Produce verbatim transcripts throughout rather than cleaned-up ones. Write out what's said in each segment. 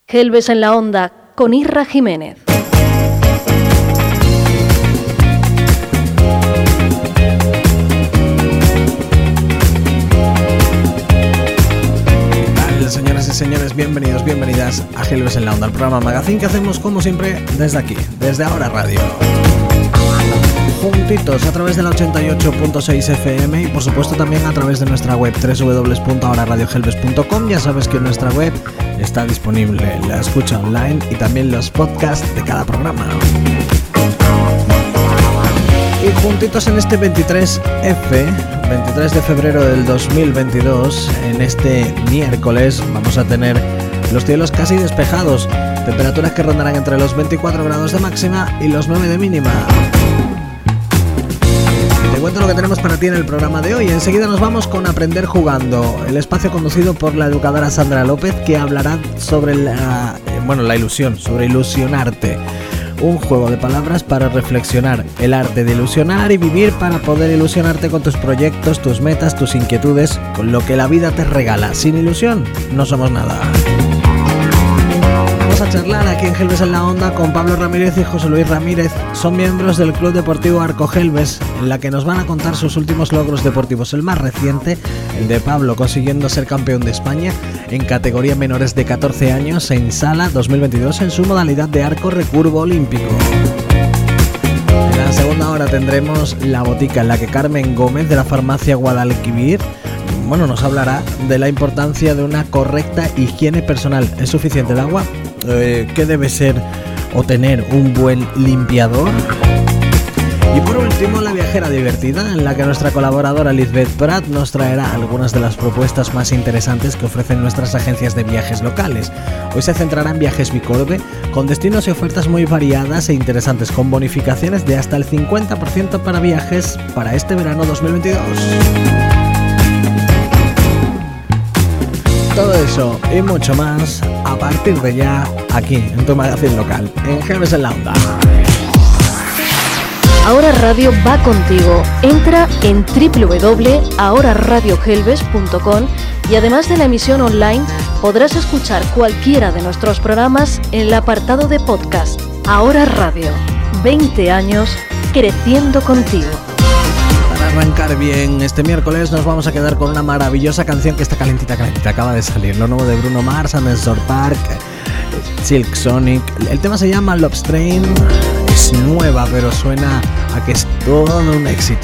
Gelbes en la Onda con Irra Jiménez. Señoras y señores, bienvenidos, bienvenidas a Gelbes en la Onda, el programa Magazine que hacemos como siempre desde aquí, desde Ahora Radio. Juntitos a través de la ochenta y ocho punto seis F M y por supuesto también a través de nuestra web doble u doble u doble u punto ahora radio gelbes punto com. Ya sabes que en nuestra web está disponible la escucha online y también los podcasts de cada programa. Y juntitos en este veintitrés F, veintitrés de febrero del dos mil veintidós, en este miércoles vamos a tener los cielos casi despejados, temperaturas que rondarán entre los veinticuatro grados de máxima y los nueve de mínima. Te cuento lo que tenemos para ti en el programa de hoy. Enseguida nos vamos con Aprender Jugando, el espacio conducido por la educadora Sandra López, que hablará sobre la, bueno, la ilusión, sobre ilusionarte. Un juego de palabras para reflexionar, el arte de ilusionar y vivir para poder ilusionarte con tus proyectos, tus metas, tus inquietudes, con lo que la vida te regala. Sin ilusión, no somos nada. Vamos a charlar aquí en Gelbes en la Onda con Pablo Ramírez y José Luis Ramírez. Son miembros del Club Deportivo Arco Gelbes, en la que nos van a contar sus últimos logros deportivos. El más reciente, el de Pablo, consiguiendo ser campeón de España en categoría menores de catorce años en Sala dos mil veintidós en su modalidad de arco recurvo olímpico. En la segunda hora tendremos La Botica, en la que Carmen Gómez de la farmacia Guadalquivir bueno, nos hablará de la importancia de una correcta higiene personal. ¿Es suficiente el agua? Eh, ¿Qué debe ser o tener un buen limpiador? Y por último, La Viajera Divertida, en la que nuestra colaboradora Lizbeth Prat nos traerá algunas de las propuestas más interesantes que ofrecen nuestras agencias de viajes locales. Hoy se centrará en Viajes Bicorbe, con destinos y ofertas muy variadas e interesantes, con bonificaciones de hasta el cincuenta por ciento para viajes para este verano dos mil veintidós. Todo eso y mucho más a partir de ya, aquí en tu magazine local, en Gelbes en la Onda. Ahora Radio va contigo. Entra en doble u doble u doble u punto ahora radio gelbes punto com y además de la emisión online podrás escuchar cualquiera de nuestros programas en el apartado de podcast. Ahora Radio, veinte años creciendo contigo. Para arrancar bien este miércoles nos vamos a quedar con una maravillosa canción que está calentita, calentita, acaba de salir. Lo nuevo de Bruno Mars, Anderson Park, Silk Sonic. El tema se llama Love Train. Es nueva, pero suena a que es todo un éxito.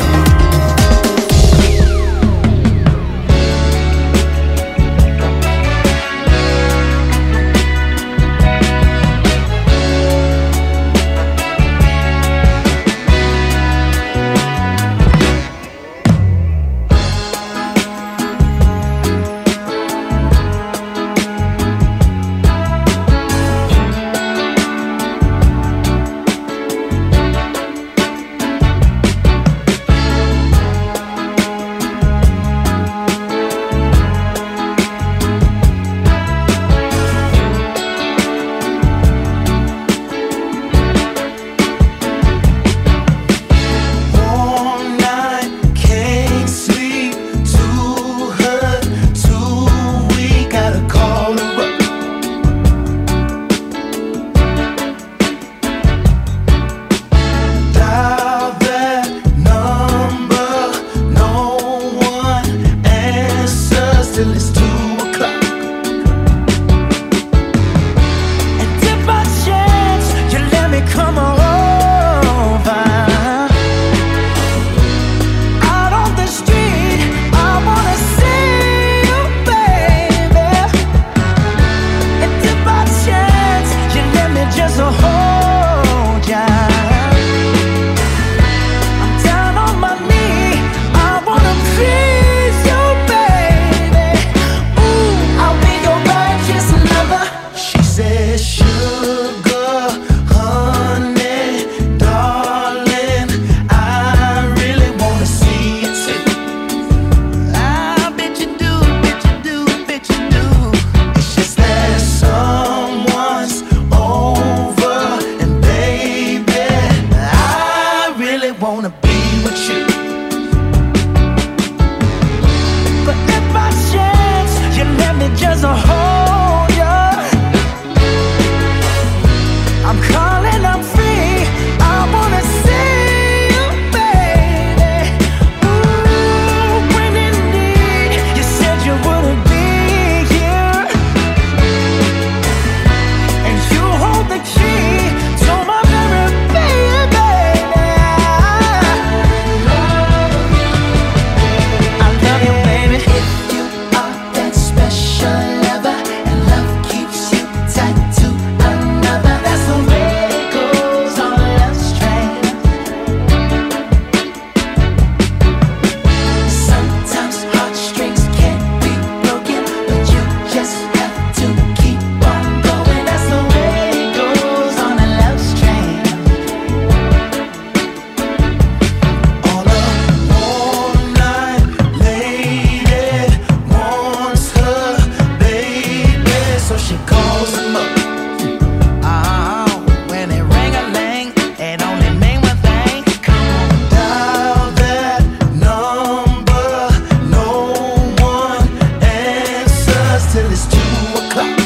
till it's two o'clock.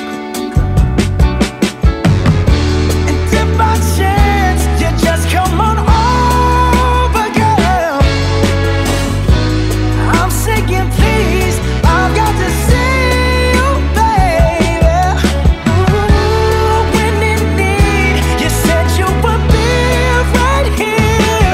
And if by chance you just come on over, girl, I'm saying please, I've got to see you, baby. Ooh, when in need, you said you would be right here.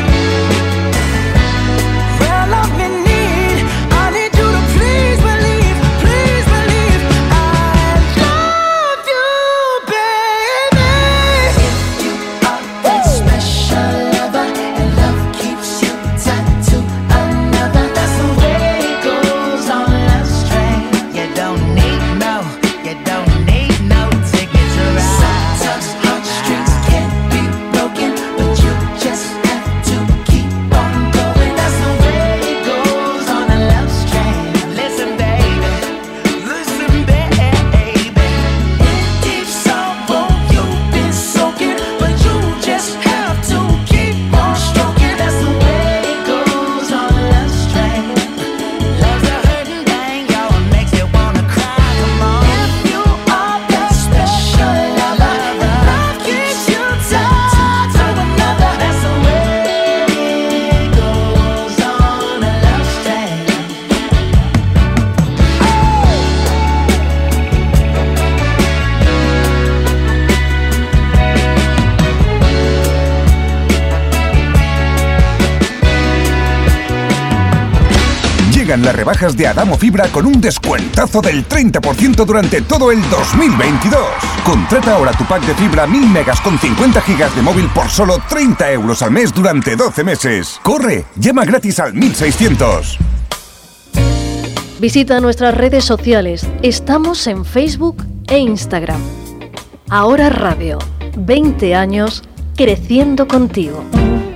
Well, I'm in need, I need you to please believe, please believe I love you, baby. If you are that special lover and love keeps you tied to another, that's the way it goes on love's train. You don't need no, you don't need no ticket to ride. Sometimes heartstrings can't be broken, but you just have to keep on going. That's the way it goes on a love's train. Listen, baby, listen, baby. It keeps on, you've been soaking, but you just have to keep on stroking. That's the way it goes on a love's train. Love's a hurting thing, yo, it makes you wanna cry. Come on. If you are that special lover, and love keeps you tied to another, that's the way it goes on a love's train. Llegan las rebajas de Adamo Fibra con un descuentazo del treinta por ciento durante todo el dos mil veintidós. Contrata ahora tu pack de fibra mil megas con cincuenta gigas de móvil por solo treinta euros al mes durante doce meses. ¡Corre! Llama gratis al mil seiscientos. Visita nuestras redes sociales. Estamos en Facebook e Instagram. Ahora Radio. veinte años creciendo contigo.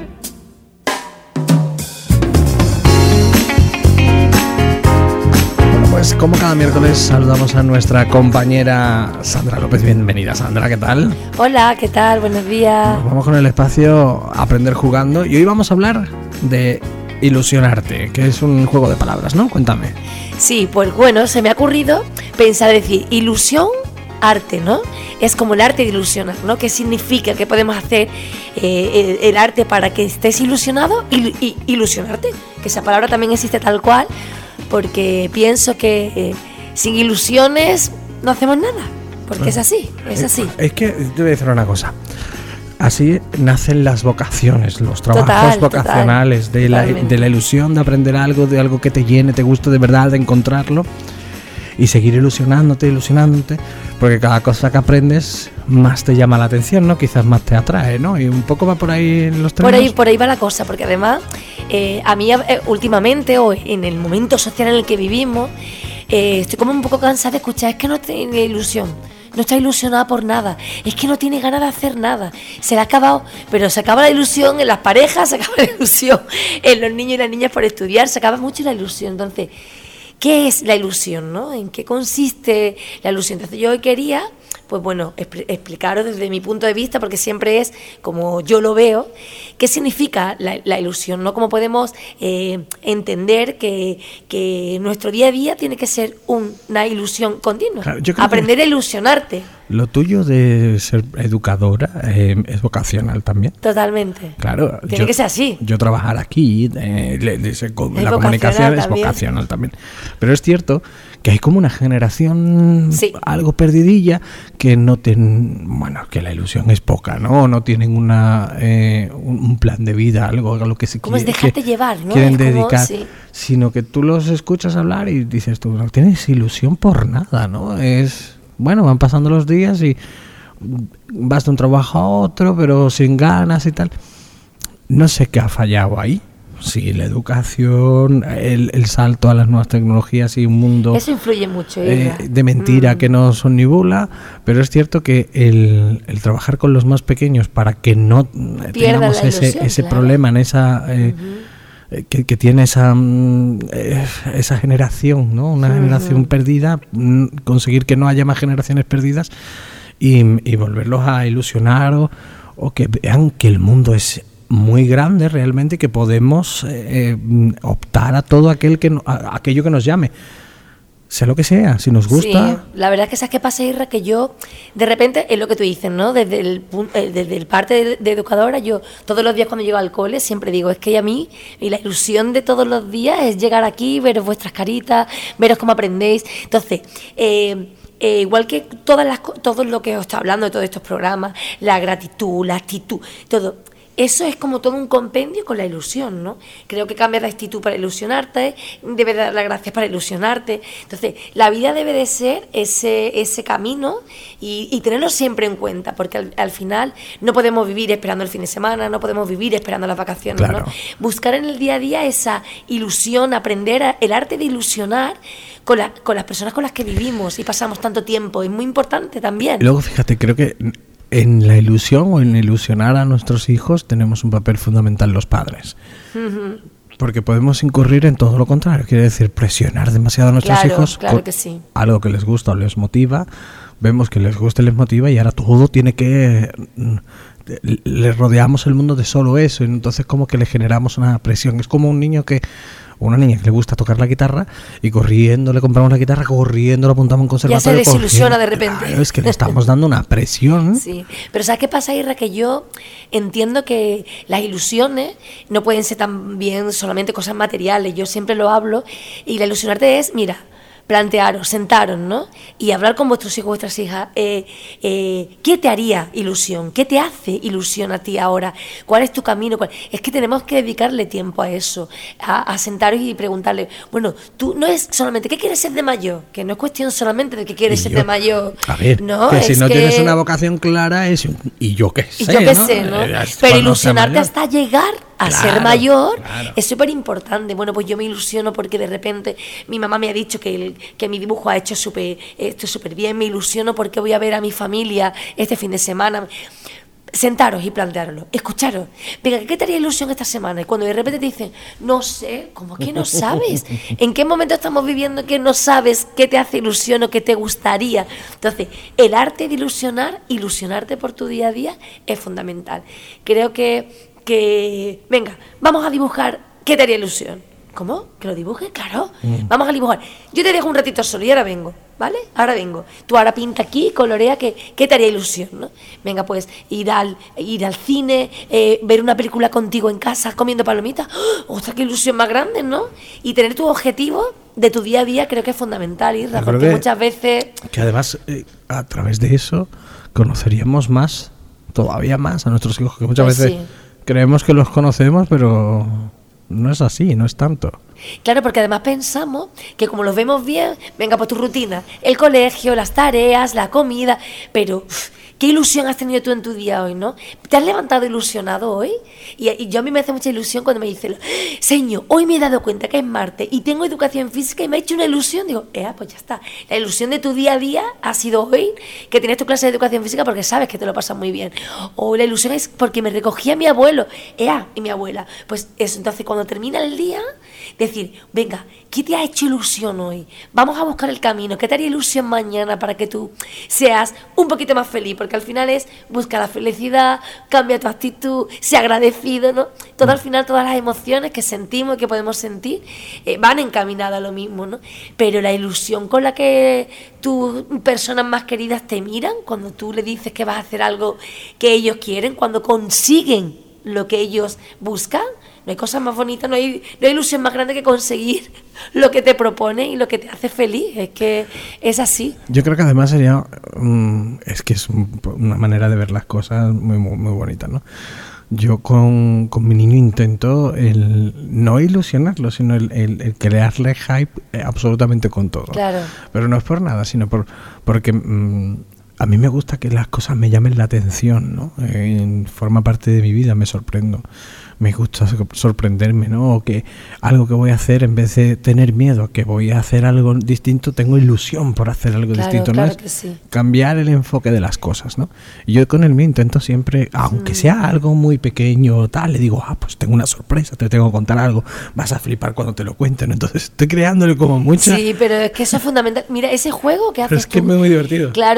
Bueno, pues como cada miércoles saludamos a nuestra compañera Sandra López. Bienvenida, Sandra, ¿qué tal? Hola, ¿qué tal? Buenos días. Nos vamos con el espacio Aprender Jugando y hoy vamos a hablar de ilusionarte, que es un juego de palabras, ¿no? Cuéntame. Sí, pues bueno, se me ha ocurrido pensar, decir, ilusión, arte, ¿no? Es como el arte de ilusionar, ¿no? ¿Qué significa? ¿Qué podemos hacer eh, el, el arte para que estés ilusionado? Il, il, ilusionarte, que esa palabra también existe tal cual, porque pienso que eh, sin ilusiones no hacemos nada, porque es así, es así. Es que te voy a decir una cosa. Así nacen las vocaciones, los trabajos Total, vocacionales, total, de, la, totalmente. de la ilusión de aprender algo, de algo que te llene, te guste de verdad, de encontrarlo y seguir ilusionándote, ilusionándote, porque cada cosa que aprendes más te llama la atención, ¿no? Quizás más te atrae, ¿no? Y un poco va por ahí en los Por términos. ahí, por ahí va la cosa, porque además eh, a mí eh, últimamente, o en el momento social en el que vivimos, eh, estoy como un poco cansada de escuchar, es que no tiene ilusión, no está ilusionada por nada, es que no tiene ganas de hacer nada, se le ha acabado, pero se acaba la ilusión en las parejas, se acaba la ilusión en los niños y las niñas por estudiar, se acaba mucho la ilusión. Entonces, ¿qué es la ilusión, no? ¿En qué consiste la ilusión? Entonces yo hoy quería, pues bueno, expl- explicaros desde mi punto de vista, porque siempre es como yo lo veo, qué significa la, la ilusión, ¿no? Cómo podemos eh, entender que, que nuestro día a día tiene que ser un- una ilusión continua. Claro, yo creo Aprender que a ilusionarte. Lo tuyo de ser educadora eh, es vocacional también. Totalmente. Claro, Tiene que ser así. Yo trabajar aquí, eh, le- le- se- con- Es la vocacional comunicación es también. vocacional también. Pero es cierto que hay como una generación Sí. algo perdidilla que no tienen, bueno, que la ilusión es poca, ¿no? No tienen una eh, un, un plan de vida, algo a lo que se Como es quiere- dejarte que llevar, ¿no? quieren Es como, dedicar, sí. sino que tú los escuchas hablar y dices tú, no tienes ilusión por nada, ¿no? Es, bueno, van pasando los días y vas de un trabajo a otro, pero sin ganas y tal. No sé qué ha fallado ahí. Sí, la educación, el, el salto a las nuevas tecnologías y un mundo Eso influye mucho, eh, Irra. de mentira Mm. que nos omnibula, pero es cierto que el, el trabajar con los más pequeños para que no eh, Pierdan tengamos la ese, ilusión, ese claro. problema en esa... eh, eh, Que, que tiene esa mm, eh, esa generación, ¿no? Una Ujú. generación perdida, mm, conseguir que no haya más generaciones perdidas y, y volverlos a ilusionar o, o que vean que el mundo es muy grande realmente y que podemos eh, eh, optar a todo aquel que no- a- aquello que nos llame. sea lo que sea, si nos gusta. Sí, la verdad es que sabes qué pasa, Irra, que yo, de repente, es lo que tú dices, ¿no? Desde el, pun- eh, desde el parte de, de educadora, yo todos los días cuando llego al cole siempre digo, es que a mí, y la ilusión de todos los días es llegar aquí, veros vuestras caritas, veros cómo aprendéis. Entonces, eh, eh, igual que todas las co- todo lo que os está hablando de todos estos programas, la gratitud, la actitud, todo. Eso es como todo un compendio con la ilusión, ¿no? Creo que cambias de actitud para ilusionarte, debes dar las gracias para ilusionarte. Entonces, la vida debe de ser ese, ese camino y, y tenerlo siempre en cuenta, porque al, al final no podemos vivir esperando el fin de semana, no podemos vivir esperando las vacaciones, Claro. ¿no? Buscar en el día a día esa ilusión, aprender a- el arte de ilusionar con, la- con las personas con las que vivimos y pasamos tanto tiempo. Es muy importante también. Y luego, fíjate, creo que en la ilusión o en ilusionar a nuestros hijos tenemos un papel fundamental los padres. Ujú. Porque podemos incurrir en todo lo contrario, quiere decir presionar demasiado a nuestros Claro, hijos claro con que sí. algo que les gusta o les motiva, vemos que les gusta y les motiva y ahora todo tiene que... mm, le rodeamos el mundo de solo eso y entonces como que le generamos una presión. Es como un niño que... Una niña que le gusta tocar la guitarra y corriendo le compramos la guitarra, corriendo lo apuntamos en un conservatorio. Ya se desilusiona corriendo. de repente. Claro, es que le estamos dando una presión. Sí, pero ¿sabes qué pasa, Irra? Que yo entiendo que las ilusiones no pueden ser también solamente cosas materiales. Yo siempre lo hablo y la ilusionarte es, mira, plantearos, sentaros, ¿no? Y hablar con vuestros hijos, vuestras hijas. Eh, eh, ¿Qué te haría ilusión? ¿Qué te hace ilusión a ti ahora? ¿Cuál es tu camino? ¿Cuál? Es que tenemos que dedicarle tiempo a eso, a, a sentaros y preguntarle, bueno, tú no es solamente, ¿qué quieres ser de mayor? Que no es cuestión solamente de que quieres Y ser yo- de mayor. A ver, no, que si es no que- tienes una vocación clara es un- y yo qué sé, y yo qué ¿no? sé, ¿no? Eh, Pero cuando sea ilusionarte mayor. hasta llegar a Claro, ser mayor claro. es súper importante. Bueno, pues yo me ilusiono porque de repente mi mamá me ha dicho que, el, que mi dibujo ha hecho súper esto súper bien. Me ilusiono porque voy a ver a mi familia este fin de semana. Sentaros y plantearlo, escucharos. Venga, ¿qué te haría ilusión esta semana? Y cuando de repente te dicen, no sé, ¿cómo que no sabes? ¿En qué momento estamos viviendo que no sabes qué te hace ilusión o qué te gustaría? Entonces, el arte de ilusionar, ilusionarte por tu día a día, es fundamental. Creo que, que venga, vamos a dibujar, ¿qué te haría ilusión? ¿Cómo? ¿Que lo dibuje? Claro. Mm. Vamos a dibujar. Yo te dejo un ratito solo y ahora vengo, ¿vale? Ahora vengo. Tú ahora pinta aquí, colorea, que ¿qué te haría ilusión, no? Venga, pues ir al, ir al cine, eh, ver una película contigo en casa comiendo palomitas. ¡Oh! ¡Ostras, qué ilusión más grande!, ¿no? Y tener tu objetivo de tu día a día creo que es fundamental, Irra, Yo creo porque que- muchas veces... Que además, eh, a través de eso, conoceríamos más, todavía más a nuestros hijos, que muchas Pues veces sí. creemos que los conocemos, pero no es así, no es tanto. Claro, porque además pensamos que como los vemos bien, venga, pues tu rutina, el colegio, las tareas, la comida, pero uf, ¿qué ilusión has tenido tú en tu día hoy, no? ¿Te has levantado ilusionado hoy? Y, y yo a mí me hace mucha ilusión cuando me dicen, señor, hoy me he dado cuenta que es martes y tengo educación física y me ha hecho una ilusión. Digo, eh, pues ya está. La ilusión de tu día a día ha sido hoy que tienes tu clase de educación física porque sabes que te lo pasas muy bien. O la ilusión es porque me recogía mi abuelo, ea, y mi abuela. Pues eso, entonces cuando termina el día, decir, venga, ¿qué te ha hecho ilusión hoy? Vamos a buscar el camino. ¿Qué te haría ilusión mañana para que tú seas un poquito más feliz? Porque al final es buscar la felicidad, cambia tu actitud, sea agradecido, ¿no? Todo al final, todas las emociones que sentimos y que podemos sentir eh, van encaminadas a lo mismo, ¿no? Pero la ilusión con la que tus personas más queridas te miran, cuando tú le dices que vas a hacer algo que ellos quieren, cuando consiguen lo que ellos buscan, no hay cosa más bonita, no hay, no hay ilusión más grande que conseguir lo que te propone y lo que te hace feliz. Es que es así. Yo creo que además sería, mm, es que es un- una manera de ver las cosas muy, muy, muy bonita, ¿no? Yo con, con mi niño intento el no ilusionarlo, sino el, el- el crearle hype eh, absolutamente con todo. Claro. Pero no es por nada, sino por porque mm, a mí me gusta que las cosas me llamen la atención, ¿no? Eh, forma parte de mi vida, me sorprendo. Me gusta sorprenderme, ¿no? O que algo que voy a hacer, en vez de tener miedo, que voy a hacer algo distinto, tengo ilusión por hacer algo Claro, distinto, ¿no? claro Es que sí. cambiar el enfoque de las cosas, ¿no? Y yo con el mío intento siempre, aunque sea algo muy pequeño o tal, le digo, ah, pues tengo una sorpresa, te tengo que contar algo, vas a flipar cuando te lo cuenten. Entonces estoy creándole como mucha... Sí, pero es que eso es fundamental. Mira, ese juego que haces Pero es que es tú, muy divertido. Claro, es que ese juego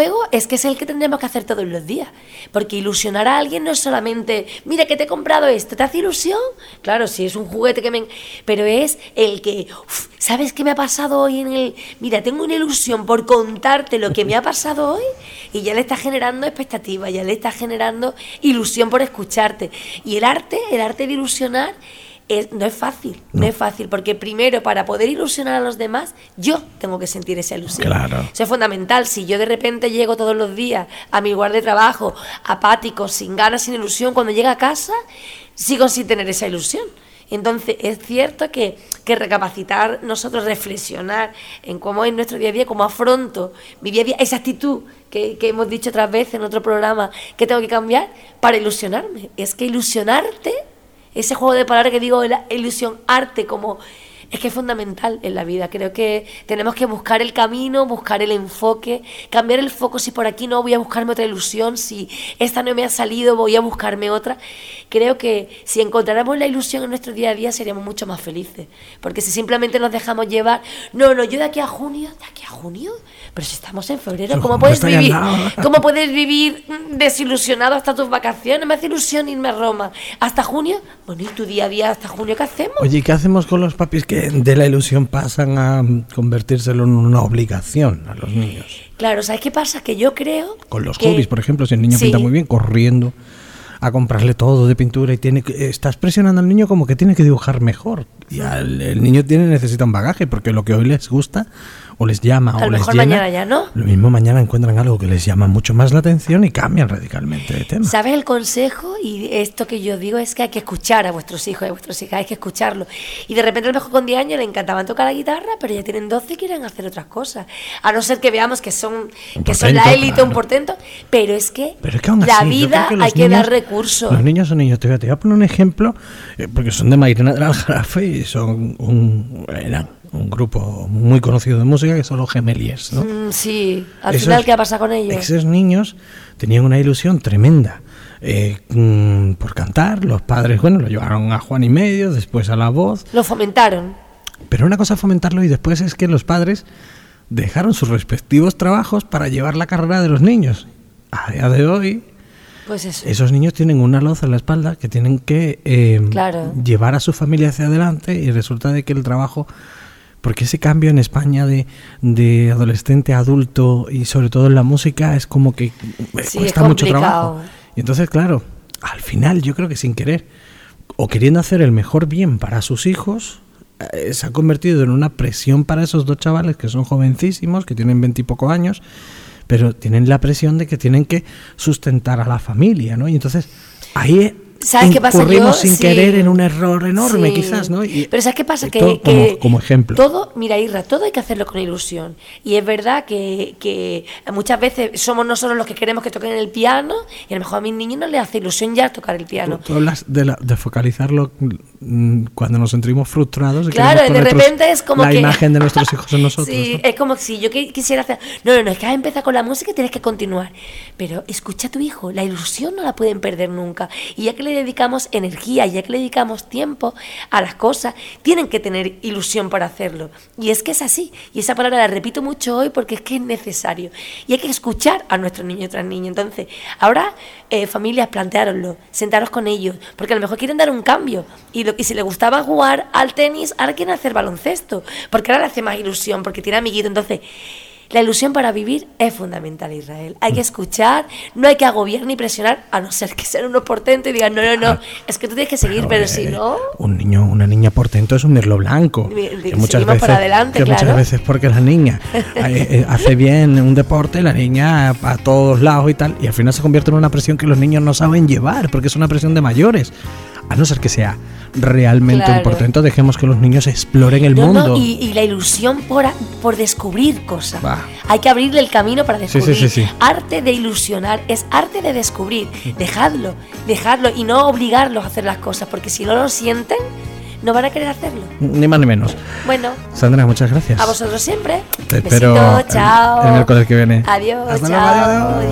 juego es que es el que tendremos que hacer todos los días. Porque ilusionar a alguien no es solamente, mira que te he comprado esto, ¿te hace ilusión? Claro, si es un juguete que me... Pero es el que, uf, ¿sabes qué me ha pasado hoy en el...? Mira, tengo una ilusión por contarte lo que me ha pasado hoy, y ya le está generando expectativa, ya le está generando ilusión por escucharte. Y el arte, el arte de ilusionar... Es, no es fácil, no. no es fácil, porque primero para poder ilusionar a los demás, yo tengo que sentir esa ilusión. Claro. Eso es fundamental. Si yo de repente llego todos los días a mi lugar de trabajo apático, sin ganas, sin ilusión, cuando llego a casa, sigo sin tener esa ilusión. Entonces es cierto que, que recapacitar, nosotros reflexionar en cómo es nuestro día a día, cómo afronto mi día a día, esa actitud que, que hemos dicho otras veces en otro programa que tengo que cambiar para ilusionarme. Es que ilusionarte, ese juego de palabras que digo, la ilusión, arte, como es que es fundamental en la vida. Creo que tenemos que buscar el camino, buscar el enfoque, cambiar el foco. Si por aquí no, voy a buscarme otra ilusión. Si esta no me ha salido, voy a buscarme otra. Creo que si encontráramos la ilusión en nuestro día a día, seríamos mucho más felices. Porque si simplemente nos dejamos llevar, no, no, yo de aquí a junio, de aquí a junio, pero si estamos en febrero, ¿cómo puedes vivir? ¿Cómo puedes vivir desilusionado hasta tus vacaciones? Me hace ilusión irme a Roma. ¿Hasta junio? Bueno, ¿y tu día a día hasta junio qué hacemos? Oye, ¿qué hacemos con los papis que de la ilusión pasan a convertírselo en una obligación a los niños? Claro, ¿sabes qué pasa? Que yo creo... Con los que, hobbies, por ejemplo, si el niño sí. pinta muy bien, corriendo a comprarle todo de pintura y tiene que, estás presionando al niño como que tiene que dibujar mejor. Y al, el niño tiene necesita un bagaje, porque lo que hoy les gusta o les llama a o lo les mejor llena, mañana ya no. Lo mismo mañana encuentran algo que les llama mucho más la atención y cambian radicalmente de tema. ¿Sabes el consejo? Y esto que yo digo es que hay que escuchar a vuestros hijos y a vuestras hijas, hay que escucharlo. Y de repente a lo mejor con diez años le encantaban tocar la guitarra, pero ya tienen doce y quieren hacer otras cosas. A no ser que veamos que son, Un que portento, son la élite, claro. un portento, pero es que, Pero es que aún la así, yo vida creo que los hay que niños- dar recursos. Los niños son niños. Te voy a, te voy a poner un ejemplo, eh, porque son de Mairena del Aljarafe y son un, eran un grupo muy conocido de música que son los Gemeliers, ¿no? Mm, sí, al Esos- final, ¿qué ha pasado con ellos? Esos niños tenían una ilusión tremenda eh, mm, por cantar. Los padres, bueno, lo llevaron a Juan y Medio, después a La Voz. Lo fomentaron. Pero una cosa es fomentarlo y después es que los padres dejaron sus respectivos trabajos para llevar la carrera de los niños. A día de hoy, Pues eso. esos niños tienen una loza en la espalda que tienen que eh, Claro. llevar a su familia hacia adelante, y resulta de que el trabajo, porque ese cambio en España de, de adolescente a adulto y sobre todo en la música es como que Sí, cuesta es mucho complicado. trabajo. Y entonces, claro, al final yo creo que sin querer o queriendo hacer el mejor bien para sus hijos, eh, se ha convertido en una presión para esos dos chavales que son jovencísimos, que tienen veintipoco años, pero tienen la presión de que tienen que sustentar a la familia, ¿no? Y entonces ahí ¿Sabes qué pasa? incurrimos Yo, sin sí. querer en un error enorme, Sí. quizás, ¿no? Y- Pero ¿sabes qué pasa? y Que, todo que como, como ejemplo. Todo, mira, Irra, todo hay que hacerlo con ilusión. Y es verdad que, que muchas veces somos nosotros los que queremos que toquen el piano, y a lo mejor a mis niños no les hace ilusión ya tocar el piano. Tú, tú hablas de, la- de focalizarlo mm, cuando nos sentimos frustrados. y Claro, queremos de poner repente es como la que... imagen de nuestros hijos en nosotros. Sí, ¿no? es como si yo qui- quisiera hacer... No, no, no, es que has empezado con la música y tienes que continuar. Pero escucha a tu hijo, la ilusión no la pueden perder nunca. Y ya que le dedicamos energía, ya que le dedicamos tiempo a las cosas, tienen que tener ilusión para hacerlo. Y es que es así. Y esa palabra la repito mucho hoy porque es que es necesario. Y hay que escuchar a nuestros niños y otras niñas. Entonces, ahora, eh, familias, planteároslo, sentaros con ellos, porque a lo mejor quieren dar un cambio. Y, lo, y si les gustaba jugar al tenis, ahora quieren hacer baloncesto, porque ahora le hace más ilusión, porque tiene amiguito. Entonces, la ilusión para vivir es fundamental, Israel. Hay que escuchar, no hay que agobiar ni presionar, a no ser que sean unos portentos y digan, no, no, no, Ah, es que tú tienes que seguir, Bueno, pero eh, si no... Un niño, una niña portento es un mirlo blanco. Mi- Que di- muchas seguimos veces, para adelante, que muchas claro. veces porque la niña eh, eh, hace bien un deporte, la niña a todos lados y tal, y al final se convierte en una presión que los niños no saben llevar, porque es una presión de mayores. A no ser que sea realmente Claro. un portento, dejemos que los niños exploren el No, mundo. no, y, y la ilusión por, a- por descubrir cosas. Va. Hay que abrirle el camino para Sí, descubrir. sí, sí, sí. Arte de ilusionar es arte de descubrir. Dejadlo, dejadlo y no obligarlos a hacer las cosas, porque si no lo sienten, no van a querer hacerlo. Ni más ni menos. Bueno, Sandra, muchas gracias. a vosotros siempre. Te Besito, espero el- chao. el miércoles que viene. Adiós, Hasta chao. luego, adiós.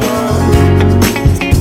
adiós.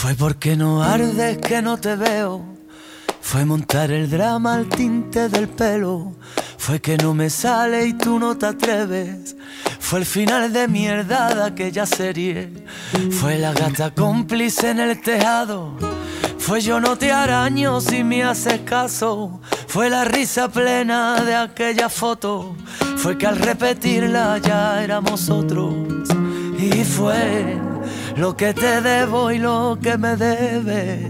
Fue porque no ardes que no te veo. Fue montar el drama al tinte del pelo. Fue que no me sale y tú no te atreves. Fue el final de mierda de aquella serie. Fue la gata cómplice en el tejado. Fue yo no te araño si me haces caso. Fue la risa plena de aquella foto. Fue que al repetirla ya éramos otros. Y fue lo que te debo y lo que me debes.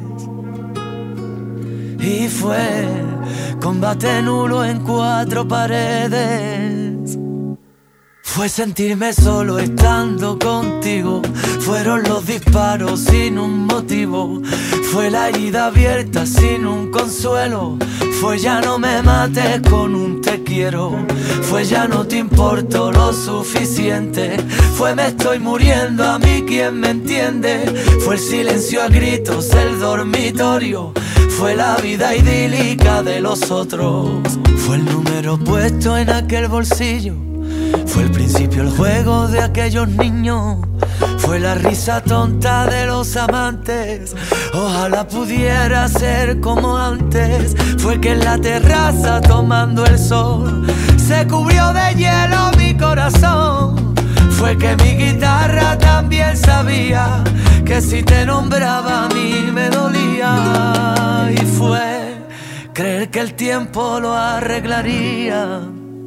Y fue combate nulo en cuatro paredes. Fue sentirme solo estando contigo. Fueron los disparos sin un motivo. Fue la herida abierta sin un consuelo. Fue ya no me mates con un te quiero. Fue ya no te importo lo suficiente. Fue me estoy muriendo, a mí quien me entiende. Fue el silencio a gritos, el dormitorio. Fue la vida idílica de los otros. Fue el número puesto en aquel bolsillo. Fue el principio, el juego de aquellos niños. Fue la risa tonta de los amantes. Ojalá pudiera ser como antes. Fue que en la terraza tomando el sol se cubrió de hielo mi corazón. Fue que mi guitarra también sabía que si te nombraba a mí me dolía. Y fue creer que el tiempo lo arreglaría.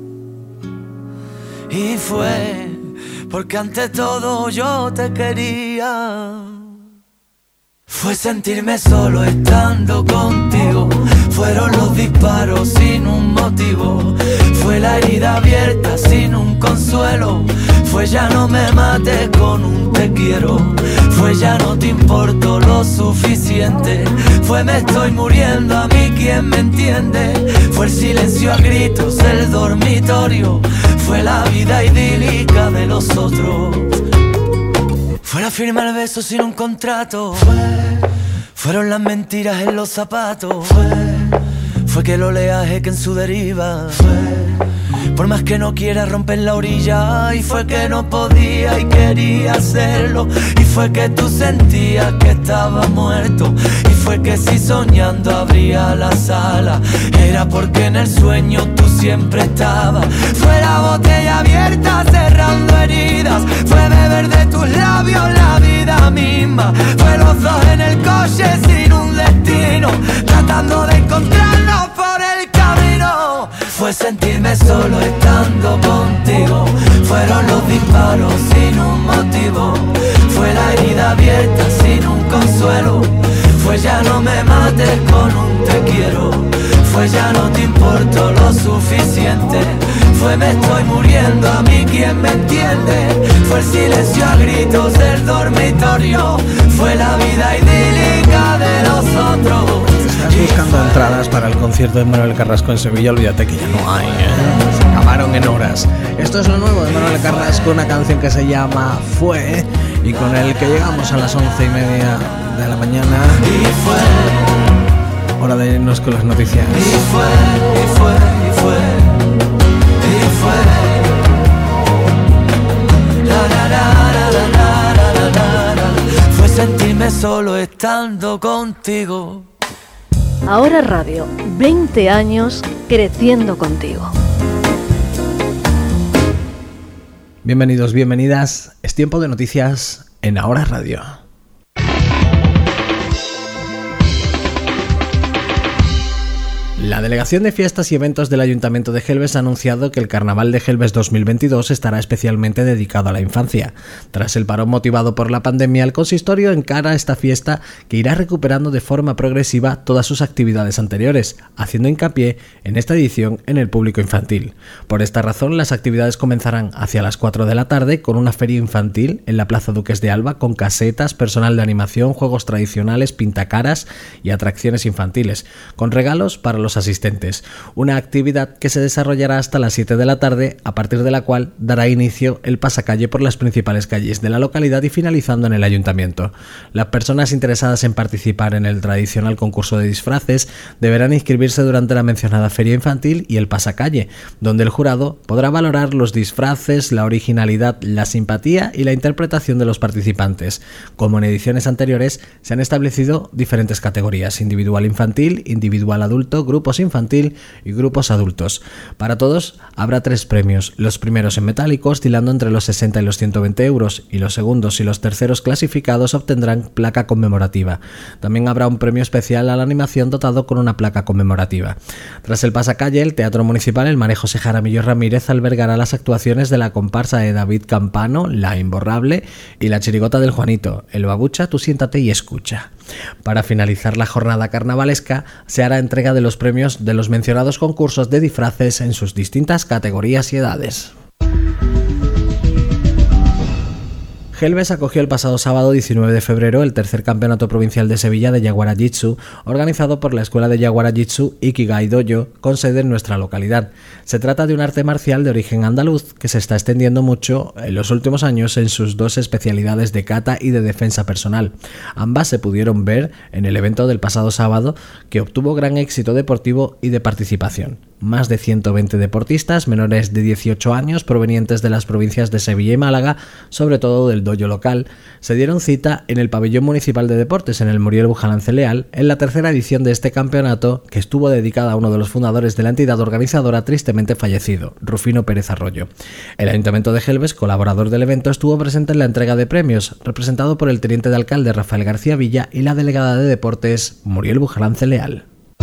Y fue porque ante todo yo te quería. Fue sentirme solo estando contigo. Fueron los disparos sin un motivo. Fue la herida abierta sin un consuelo. Fue ya no me mates con un te quiero. Fue ya no te importo lo suficiente. Fue me estoy muriendo, a mí quien me entiende. Fue el silencio a gritos, el dormitorio. Fue la vida idílica de los otros. Fue la firma el beso sin un contrato. Fue, fueron las mentiras en los zapatos. Fue, fue que el oleaje que en su deriva. Fue, por más que no quiera romper la orilla. Y fue que no podía y quería hacerlo. Y fue que tú sentías que estaba muerto. Y fue que si soñando abría la sala era porque en el sueño tú siempre estabas. Fue la botella abierta cerrando heridas. Fue beber de tus labios la vida misma. Fue los dos en el coche sin un destino, tratando de encontrarnos por el camino. Fue sentirme solo estando contigo. Fueron los disparos sin un motivo. Fue la herida abierta sin un consuelo. Fue ya no me mates con un te quiero. Fue ya no te importo lo suficiente. Fue me estoy muriendo, a mí quien me entiende. Fue el silencio a gritos del dormitorio. Fue la vida idílica de los otros. ¿Estás buscando entradas para el concierto de Manuel Carrasco en Sevilla? Olvídate que ya no hay, ¿eh? Se acabaron en horas. Esto es lo nuevo de Manuel Carrasco, una canción que se llama Fue, y con el que llegamos a las once y media de la mañana. Y fue, hora de irnos con las noticias. y fue, y fue, y fue, y fue. La, la, la, la, la, la, la, la, la. Fue sentirme solo estando contigo. Ahora Radio, veinte años creciendo contigo. Bienvenidos, bienvenidas. Es tiempo de noticias en Ahora Radio. La Delegación de Fiestas y Eventos del Ayuntamiento de Gelbes ha anunciado que el Carnaval de Gelbes dos mil veintidós estará especialmente dedicado a la infancia. Tras el parón motivado por la pandemia, el consistorio encara esta fiesta que irá recuperando de forma progresiva todas sus actividades anteriores, haciendo hincapié en esta edición en el público infantil. Por esta razón, las actividades comenzarán hacia las cuatro de la tarde con una feria infantil en la Plaza Duques de Alba con casetas, personal de animación, juegos tradicionales, pintacaras y atracciones infantiles, con regalos para los los asistentes. Una actividad que se desarrollará hasta las siete de la tarde, a partir de la cual dará inicio el pasacalle por las principales calles de la localidad y finalizando en el ayuntamiento. Las personas interesadas en participar en el tradicional concurso de disfraces deberán inscribirse durante la mencionada feria infantil y el pasacalle, donde el jurado podrá valorar los disfraces, la originalidad, la simpatía y la interpretación de los participantes. Como en ediciones anteriores, se han establecido diferentes categorías: individual infantil, individual adulto, grupos infantil y grupos adultos. Para todos habrá tres premios, los primeros en metálico oscilando entre los sesenta y los ciento veinte euros, y los segundos y los terceros clasificados obtendrán placa conmemorativa. También habrá un premio especial a la animación dotado con una placa conmemorativa. Tras el pasacalle, el Teatro Municipal El María José Jaramillo Ramírez albergará las actuaciones de la comparsa de David Campano, La Imborrable, y la chirigota del Juanito, El Babucha, tú siéntate y escucha. Para finalizar la jornada carnavalesca, se hará entrega de los premios de los mencionados concursos de disfraces en sus distintas categorías y edades. Gelbes acogió el pasado sábado diecinueve de febrero el tercer campeonato provincial de Sevilla de Yaguara Jitsu, organizado por la Escuela de Yaguara Jitsu Ikigai Dojo, con sede en nuestra localidad. Se trata de un arte marcial de origen andaluz que se está extendiendo mucho en los últimos años en sus dos especialidades de kata y de defensa personal. Ambas se pudieron ver en el evento del pasado sábado, que obtuvo gran éxito deportivo y de participación. Más de ciento veinte deportistas menores de dieciocho años provenientes de las provincias de Sevilla y Málaga, sobre todo del dojo local, se dieron cita en el pabellón municipal de deportes en el Muriel Bujalance Leal en la tercera edición de este campeonato, que estuvo dedicada a uno de los fundadores de la entidad organizadora tristemente fallecido, Rufino Pérez Arroyo. El Ayuntamiento de Gelbes, colaborador del evento, estuvo presente en la entrega de premios, representado por el teniente de alcalde Rafael García Villa y la delegada de deportes Muriel Bujalance Leal.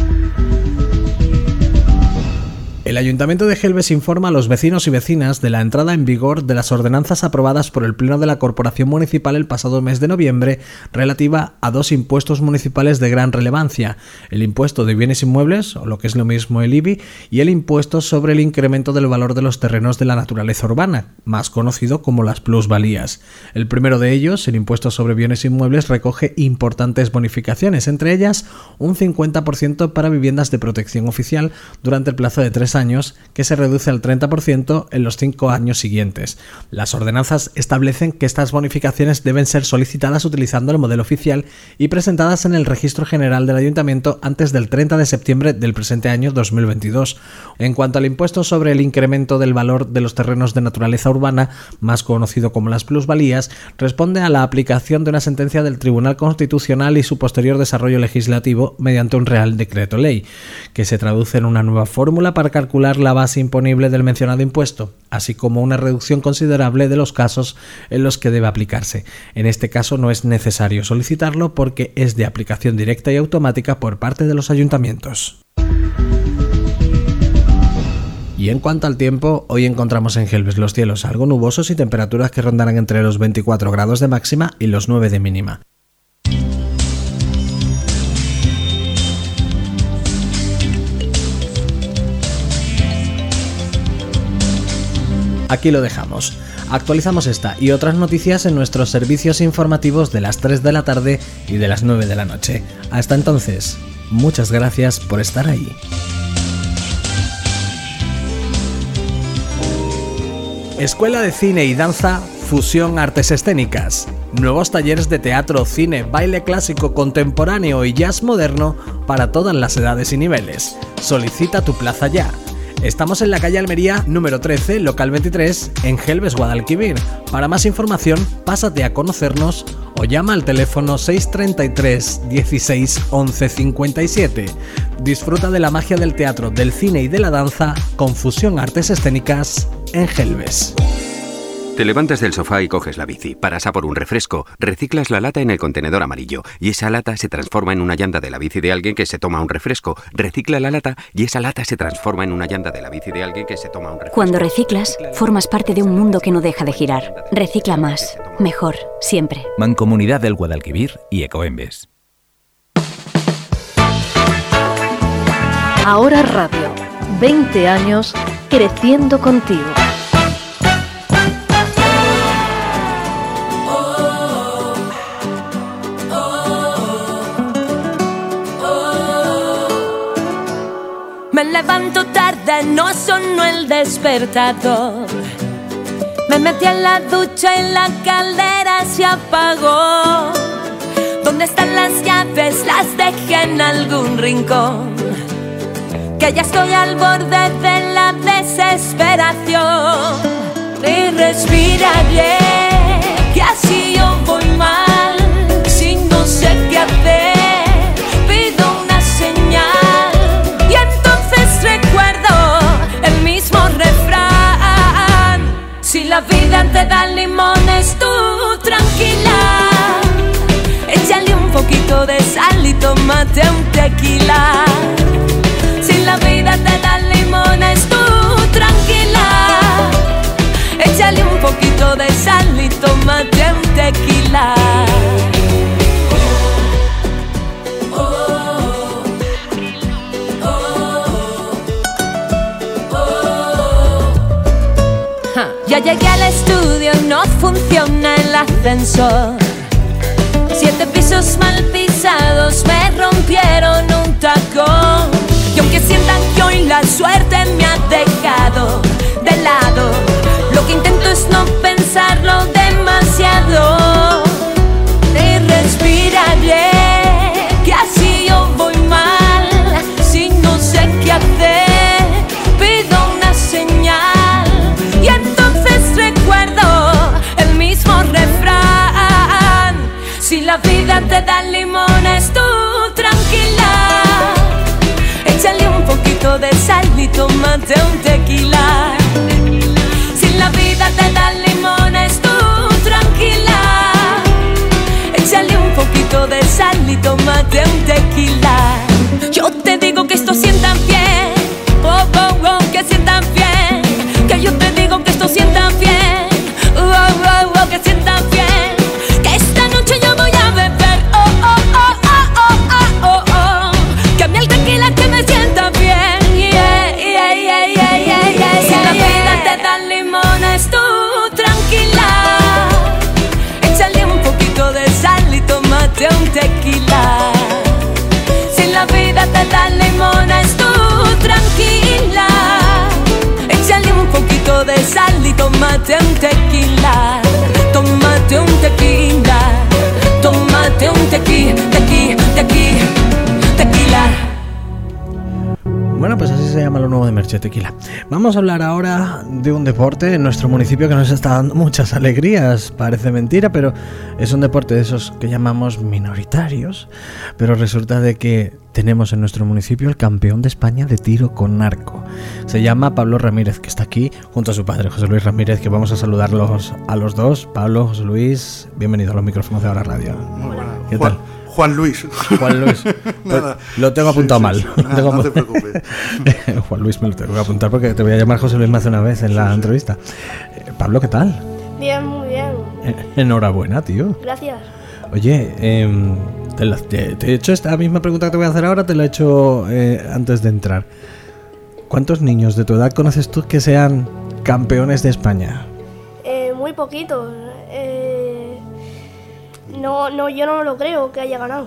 El Ayuntamiento de Gelbes informa a los vecinos y vecinas de la entrada en vigor de las ordenanzas aprobadas por el Pleno de la Corporación Municipal el pasado mes de noviembre, relativa a dos impuestos municipales de gran relevancia: el impuesto de bienes inmuebles, o lo que es lo mismo el I B I, y el impuesto sobre el incremento del valor de los terrenos de la naturaleza urbana, más conocido como las plusvalías. El primero de ellos, el impuesto sobre bienes inmuebles, recoge importantes bonificaciones, entre ellas un cincuenta por ciento para viviendas de protección oficial durante el plazo de tres años, que se reduce al treinta por ciento en los cinco años siguientes. Las ordenanzas establecen que estas bonificaciones deben ser solicitadas utilizando el modelo oficial y presentadas en el Registro General del Ayuntamiento antes del treinta de septiembre del presente año dos mil veintidós. En cuanto al impuesto sobre el incremento del valor de los terrenos de naturaleza urbana, más conocido como las plusvalías, responde a la aplicación de una sentencia del Tribunal Constitucional y su posterior desarrollo legislativo mediante un Real Decreto Ley, que se traduce en una nueva fórmula para calcular la base imponible del mencionado impuesto, así como una reducción considerable de los casos en los que debe aplicarse. En este caso no es necesario solicitarlo porque es de aplicación directa y automática por parte de los ayuntamientos. Y en cuanto al tiempo, hoy encontramos en Gelbes los cielos algo nubosos y temperaturas que rondarán entre los veinticuatro grados de máxima y los nueve de mínima. Aquí lo dejamos. Actualizamos esta y otras noticias en nuestros servicios informativos de las tres de la tarde y de las nueve de la noche. Hasta entonces, muchas gracias por estar ahí. Escuela de Cine y Danza Fusión Artes Escénicas. Nuevos talleres de teatro, cine, baile clásico, contemporáneo y jazz moderno para todas las edades y niveles. Solicita tu plaza ya. Estamos en la calle Almería número trece, local veintitrés, en Gelbes, Guadalquivir. Para más información, pásate a conocernos o llama al teléfono seis treinta y tres, dieciséis, once cincuenta y siete. Disfruta de la magia del teatro, del cine y de la danza con Fusión Artes Escénicas en Gelbes. Te levantas del sofá y coges la bici, paras a por un refresco, reciclas la lata en el contenedor amarillo y esa lata se transforma en una llanta de la bici de alguien que se toma un refresco, recicla la lata y esa lata se transforma en una llanta de la bici de alguien que se toma un refresco. Cuando reciclas, formas parte de un mundo que no deja de girar. Recicla más, mejor, siempre. Mancomunidad del Guadalquivir y Ecoembes. Ahora Radio, veinte años creciendo contigo. Me levanto tarde, no sonó el despertador. Me metí en la ducha y la caldera se apagó. ¿Dónde están las llaves? Las dejé en algún rincón. Que ya estoy al borde de la desesperación. Y respiraré, que así yo voy mal. Si no sé qué hacer, pido una señal. Y entonces recuerdo el mismo refrán: si la vida te da limones, tú tranquila, échale un poquito de sal y tómate un tequila. Si la vida te da limones, tú tranquila, échale un poquito de sal y tómate un tequila. Oh, oh, oh, oh, oh. Ja. Ya llegué al estudio, no funciona el ascensor. Siete pisos mal pisados me rompieron un tacón. Y aunque sientan que hoy la suerte me ha dejado de lado, lo que intento es no pensarlo demasiado. Y respiraré, que así yo voy mal. Si no sé qué hacer, pido una señal. Y entonces recuerdo el mismo refrán: si la vida te da limones, tú tranquila, échale un poquito de sal y tómate un tequila. Si la vida te da limones, tú tranquila, échale un poquito de sal y tómate un tequila. Yo te digo que esto sientan bien, oh, oh, oh, que sientan bien. Que yo te digo que esto sientan bien, oh, oh, oh, que sientan bien. Que esta noche yo voy a beber, oh, oh, oh, oh, oh, oh, oh, oh. Que a mí el tequila que me sienta bien, yeah, yeah, yeah, yeah, yeah, yeah. Si la vida te da limones, tú tranquila, échale un poquito de sal y tómate un tequila. Si la vida te da limones, tú tranquila, échale un poquito de sal y tómate un tequila. Tómate un tequila, tómate un tequi, tequi, tequi, tequila. Bueno, pues así se llama lo nuevo de Merche, tequila. Vamos a hablar ahora de un deporte en nuestro municipio que nos está dando muchas alegrías. Parece mentira, pero es un deporte de esos que llamamos minoritarios. Pero resulta de que tenemos en nuestro municipio el campeón de España de tiro con arco. Se llama Pablo Ramírez, que está aquí junto a su padre, José Luis Ramírez, que vamos a saludarlos a los dos. Pablo, José Luis, bienvenido a los micrófonos de Ahora Radio. Muy buena. ¿Qué Juan, tal? Juan Luis. Juan Luis. Nada. Lo tengo apuntado Sí, mal. sí, sí. Nada, Tengo no apunt- te preocupes. Juan Luis me lo tengo que apuntar porque te voy a llamar José Luis más de una vez en la entrevista. Eh, Pablo, ¿qué tal? Bien, muy bien. Eh, enhorabuena, tío. Gracias. Oye, eh, te, la- te- te he hecho esta misma pregunta que te voy a hacer ahora, te la he hecho eh, antes de entrar. ¿Cuántos niños de tu edad conoces tú que sean campeones de España? Eh, muy poquito. Eh, no, no, yo no lo creo que haya ganado.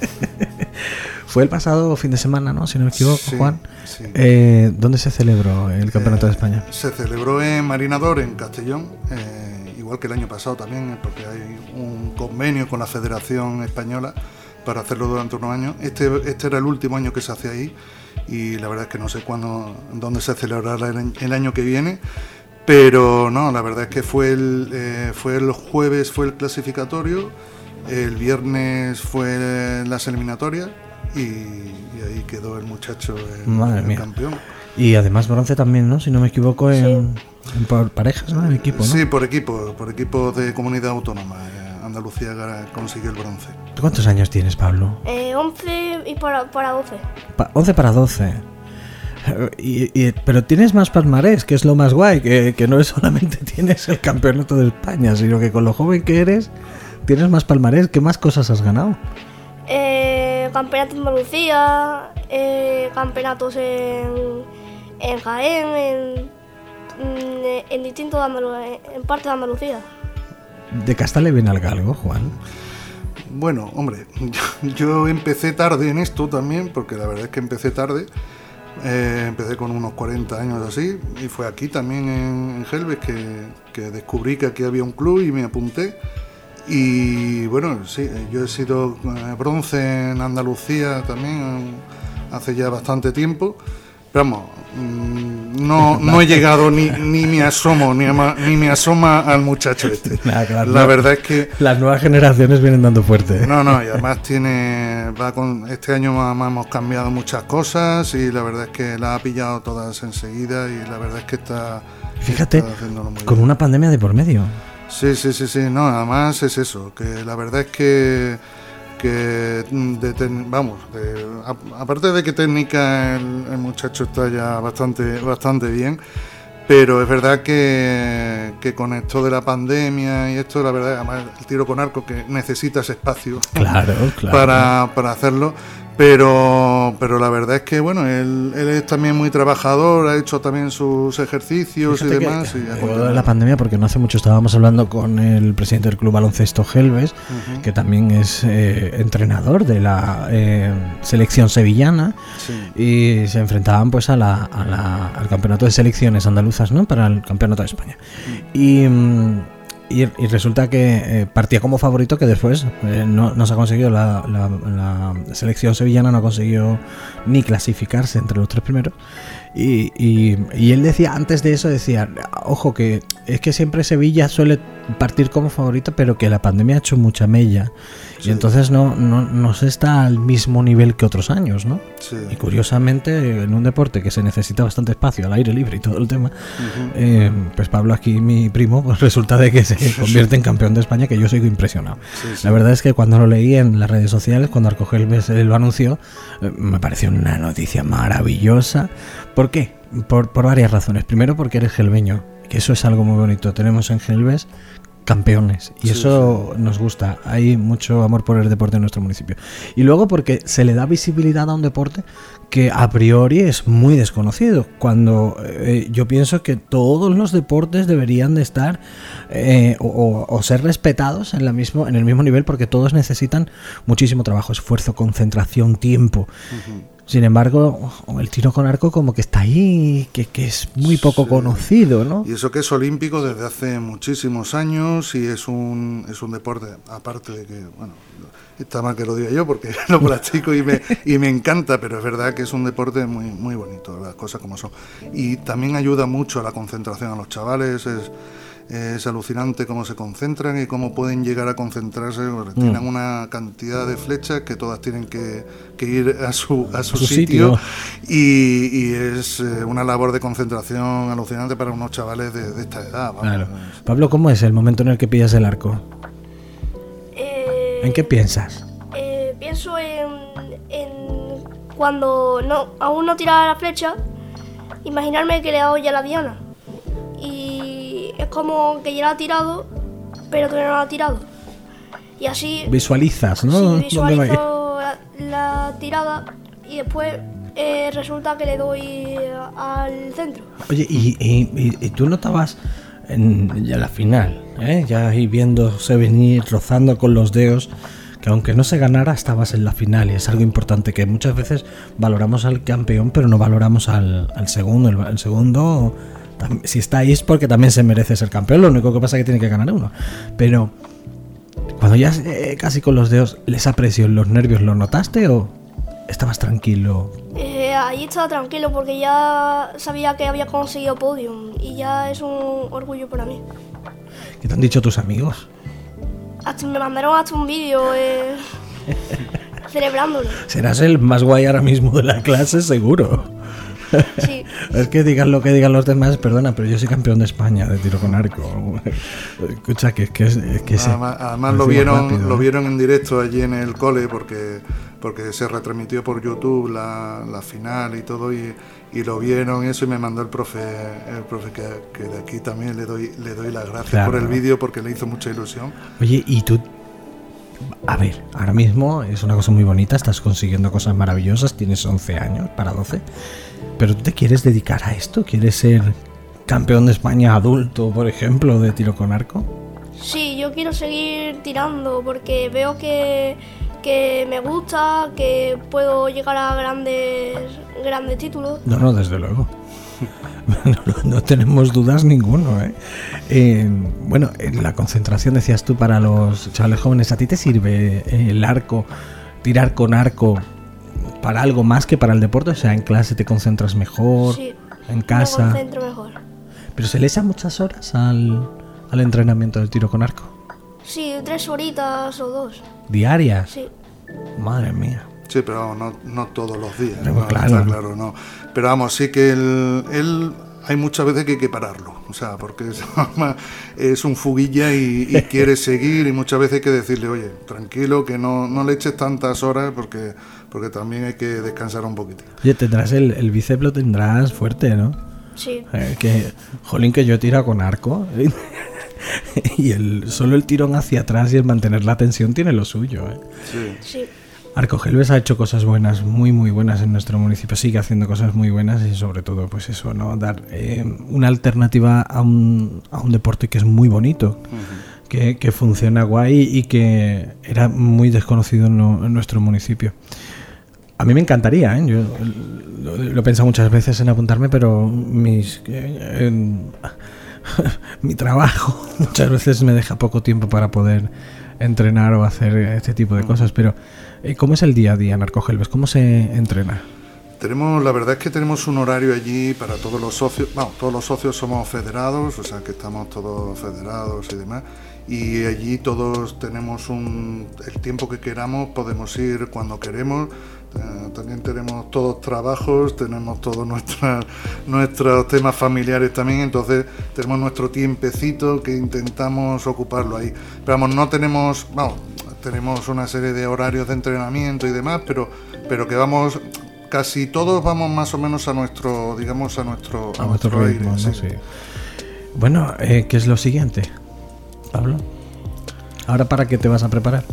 Fue el pasado fin de semana, ¿no? Si no me equivoco, Sí, Juan. sí. Eh, ¿Dónde se celebró el Campeonato de España? Se celebró en Marinador, en Castellón, eh, igual que el año pasado también, porque hay un convenio con la Federación Española para hacerlo durante unos años. Este, este era el último año que se hace ahí y la verdad es que no sé cuándo, dónde se celebrará el, el año que viene. Pero no, la verdad es que fue el, eh, fue el jueves fue el clasificatorio, el viernes fue las eliminatorias y, y ahí quedó el muchacho el, Madre el mía. campeón. Y además bronce también, ¿no? Si no me equivoco, en, en por parejas, ¿no? En equipo, ¿no? Sí, por equipo, por equipo de comunidad autónoma. eh, Andalucía ga- consiguió el bronce. ¿Tú cuántos años tienes, Pablo? Eh, once y para, para doce. Pa- once para doce. Eh, Y, y- pero tienes más palmarés, que es lo más guay, que, que no es solamente tienes el campeonato de España, sino que con lo joven que eres, tienes más palmarés. ¿Qué más cosas has ganado? Eh, campeonato de Andalucía, eh, campeonatos en, en Jaén, en, en, en distintos de Andalu- en parte de Andalucía. ¿De Casta le viene al galgo, Juan? Bueno, hombre, yo, yo empecé tarde en esto también, porque la verdad es que empecé tarde, Eh, empecé con unos cuarenta años así y fue aquí también en, en Gelbes que, que descubrí que aquí había un club y me apunté. Y bueno, sí, yo he sido bronce en Andalucía también hace ya bastante tiempo. Pero vamos, no, no he llegado ni, ni me asomo, ni, ama, ni me asoma al muchacho este. Nah, claro, la no. verdad es que... Las nuevas generaciones vienen dando fuerte. No, no, y además tiene... Va con, este año además hemos cambiado muchas cosas y la verdad es que la ha pillado todas enseguida y la verdad es que está... Fíjate, está haciéndolo muy con bien. una pandemia de por medio. Sí, sí, sí, sí, no, además es eso, que la verdad es que... que de ten, vamos, de, a, aparte de que técnica el, el muchacho está ya bastante bastante bien, pero es verdad que, que con esto de la pandemia y esto, la verdad, además el tiro con arco que necesita ese espacio claro, claro. para, para hacerlo, pero pero la verdad es que bueno, él, él es también muy trabajador, ha hecho también sus ejercicios Fíjate y demás. Que, y de la pandemia, porque no hace mucho estábamos hablando con el presidente del Club Baloncesto Gelbes, uh-huh. que también es eh, entrenador de la eh, selección sevillana, sí. y se enfrentaban pues a la, a la, al campeonato de selecciones andaluzas, ¿no? Para el campeonato de España. Uh-huh. Y Y, y resulta que eh, partía como favorito, que después eh, no, no se ha conseguido, la, la, la selección sevillana no ha conseguido ni clasificarse entre los tres primeros. Y, y, y él decía, antes de eso decía, ojo, que es que siempre Sevilla suele partir como favorito, pero que la pandemia ha hecho mucha mella, sí. y entonces no, no, no se está al mismo nivel que otros años, ¿no? Sí. Y curiosamente, en un deporte que se necesita bastante espacio, al aire libre y todo el tema, uh-huh. eh, pues Pablo, aquí mi primo, pues resulta de que se convierte en campeón de España, que yo sigo impresionado. Sí, sí. La verdad es que cuando lo leí en las redes sociales, cuando Arcogelbes lo anunció, eh, me pareció una noticia maravillosa. ¿Por qué? Por, por varias razones. Primero, porque eres gelbeño, que eso es algo muy bonito. Tenemos en Gelbes campeones y sí, eso sí. nos gusta. Hay mucho amor por el deporte en nuestro municipio. Y luego porque se le da visibilidad a un deporte que a priori es muy desconocido, cuando eh, yo pienso que todos los deportes deberían de estar eh, o, o ser respetados en, la mismo, en el mismo nivel, porque todos necesitan muchísimo trabajo, esfuerzo, concentración, tiempo. Uh-huh. Sin embargo, el tiro con arco como que está ahí, que, que es muy poco sí. conocido, ¿no? Y eso que es olímpico desde hace muchísimos años y es un es un deporte, aparte de que, bueno, está mal que lo diga yo porque lo practico y me y me encanta, pero es verdad que es un deporte muy muy bonito, las cosas como son. Y también ayuda mucho a la concentración a los chavales, es Es alucinante cómo se concentran y cómo pueden llegar a concentrarse, porque mm. tienen una cantidad de flechas que todas tienen que, que ir a su, a su, su sitio, sitio. Y, y es eh, una labor de concentración alucinante para unos chavales de, de esta edad. Vamos. Claro. Pablo, ¿cómo es el momento en el que pillas el arco? Eh, ¿En qué piensas? Eh, pienso en, en cuando no aún no tiraba la flecha, imaginarme que le he dado ya la diana. Y es como que ya la ha tirado, pero todavía no la ha tirado. Y así... Visualizas, ¿no? Sí, visualizo la, la tirada y después eh, resulta que le doy al centro. Oye, ¿y, y, y tú notabas en ya la final, ¿eh? ya ahí viéndose venir, rozando con los dedos, que aunque no se ganara, estabas en la final? Y es algo importante, que muchas veces valoramos al campeón, pero no valoramos al, al segundo. El, el segundo... Si está ahí es porque también se merece ser campeón, lo único que pasa es que tiene que ganar uno. Pero cuando ya eh, casi con los dedos, esa presión, los nervios, ¿lo notaste o estabas tranquilo? Eh, ahí estaba tranquilo porque ya sabía que había conseguido podium y ya es un orgullo para mí. ¿Qué te han dicho tus amigos? Hasta me mandaron hasta un vídeo eh, celebrándolo. Serás el más guay ahora mismo de la clase, seguro. Sí. Es que digan lo que digan los demás, perdona, pero yo soy campeón de España de tiro con arco. Escucha, que, que, es, que además, además lo vieron rápido, lo vieron en directo allí en el cole porque porque se retransmitió por YouTube la, la final y todo, y, y lo vieron eso, y me mandó el profe el profe que, que de aquí también le doy le doy las gracias, claro, por el vídeo, porque le hizo mucha ilusión. Oye, y tú, a ver, ahora mismo es una cosa muy bonita, estás consiguiendo cosas maravillosas, tienes once años para doce, pero ¿tú te quieres dedicar a esto? ¿Quieres ser campeón de España adulto, por ejemplo, de tiro con arco? Sí, yo quiero seguir tirando porque veo que, que me gusta, que puedo llegar a grandes, grandes títulos. No, no, desde luego. No, no, no tenemos dudas ninguno, ¿eh? Eh, bueno, en la concentración, decías tú, para los chavales jóvenes, ¿a ti te sirve el arco, tirar con arco, para algo más que para el deporte? O sea, en clase te concentras mejor, Sí, en casa. me concentro mejor. Pero se le echa muchas horas al, al entrenamiento del tiro con arco. Sí, tres horitas o dos. ¿Diarias? Sí. Madre mía. Sí, pero no, no todos los días. No, no, claro. Está claro, no. Pero vamos, sí que él, él hay muchas veces que hay que pararlo, o sea, porque es, es un fuguilla y, y quiere seguir, y muchas veces hay que decirle, oye, tranquilo, que no, no le eches tantas horas porque, porque también hay que descansar un poquitito. Oye, tendrás el, el bíceps, lo tendrás fuerte, ¿no? Sí. Eh, que, jolín, que yo tiro con arco. Y el, solo el tirón hacia atrás y el mantener la tensión tiene lo suyo, ¿eh? Sí. Sí. Arco Gelbes ha hecho cosas buenas, muy muy buenas en nuestro municipio, sigue haciendo cosas muy buenas y sobre todo pues eso, ¿no? Dar eh, una alternativa a un, a un deporte que es muy bonito, uh-huh. que, que funciona guay y que era muy desconocido en, no, en nuestro municipio. A mí me encantaría, ¿eh? Yo lo, lo he pensado muchas veces en apuntarme, pero mis eh, en, mi trabajo muchas veces me deja poco tiempo para poder entrenar o hacer este tipo de cosas, pero ¿cómo es el día a día en Arco Gelbes? ¿Cómo se entrena? Tenemos, la verdad es que tenemos un horario allí para todos los socios, vamos, todos los socios somos federados, o sea que estamos todos federados y demás, y allí todos tenemos un, el tiempo que queramos, podemos ir cuando queremos. Eh, también tenemos todos trabajos, tenemos todos nuestra, nuestros temas familiares también, entonces tenemos nuestro tiempecito que intentamos ocuparlo ahí. Pero vamos, no tenemos, vamos, tenemos una serie de horarios de entrenamiento y demás, pero, pero que vamos, casi todos vamos más o menos a nuestro, digamos, a nuestro, a, a nuestro, nuestro ritmo, aire, ¿no? Sí. Sí. Bueno, eh, ¿qué es lo siguiente, Pablo? ¿Ahora para qué te vas a preparar?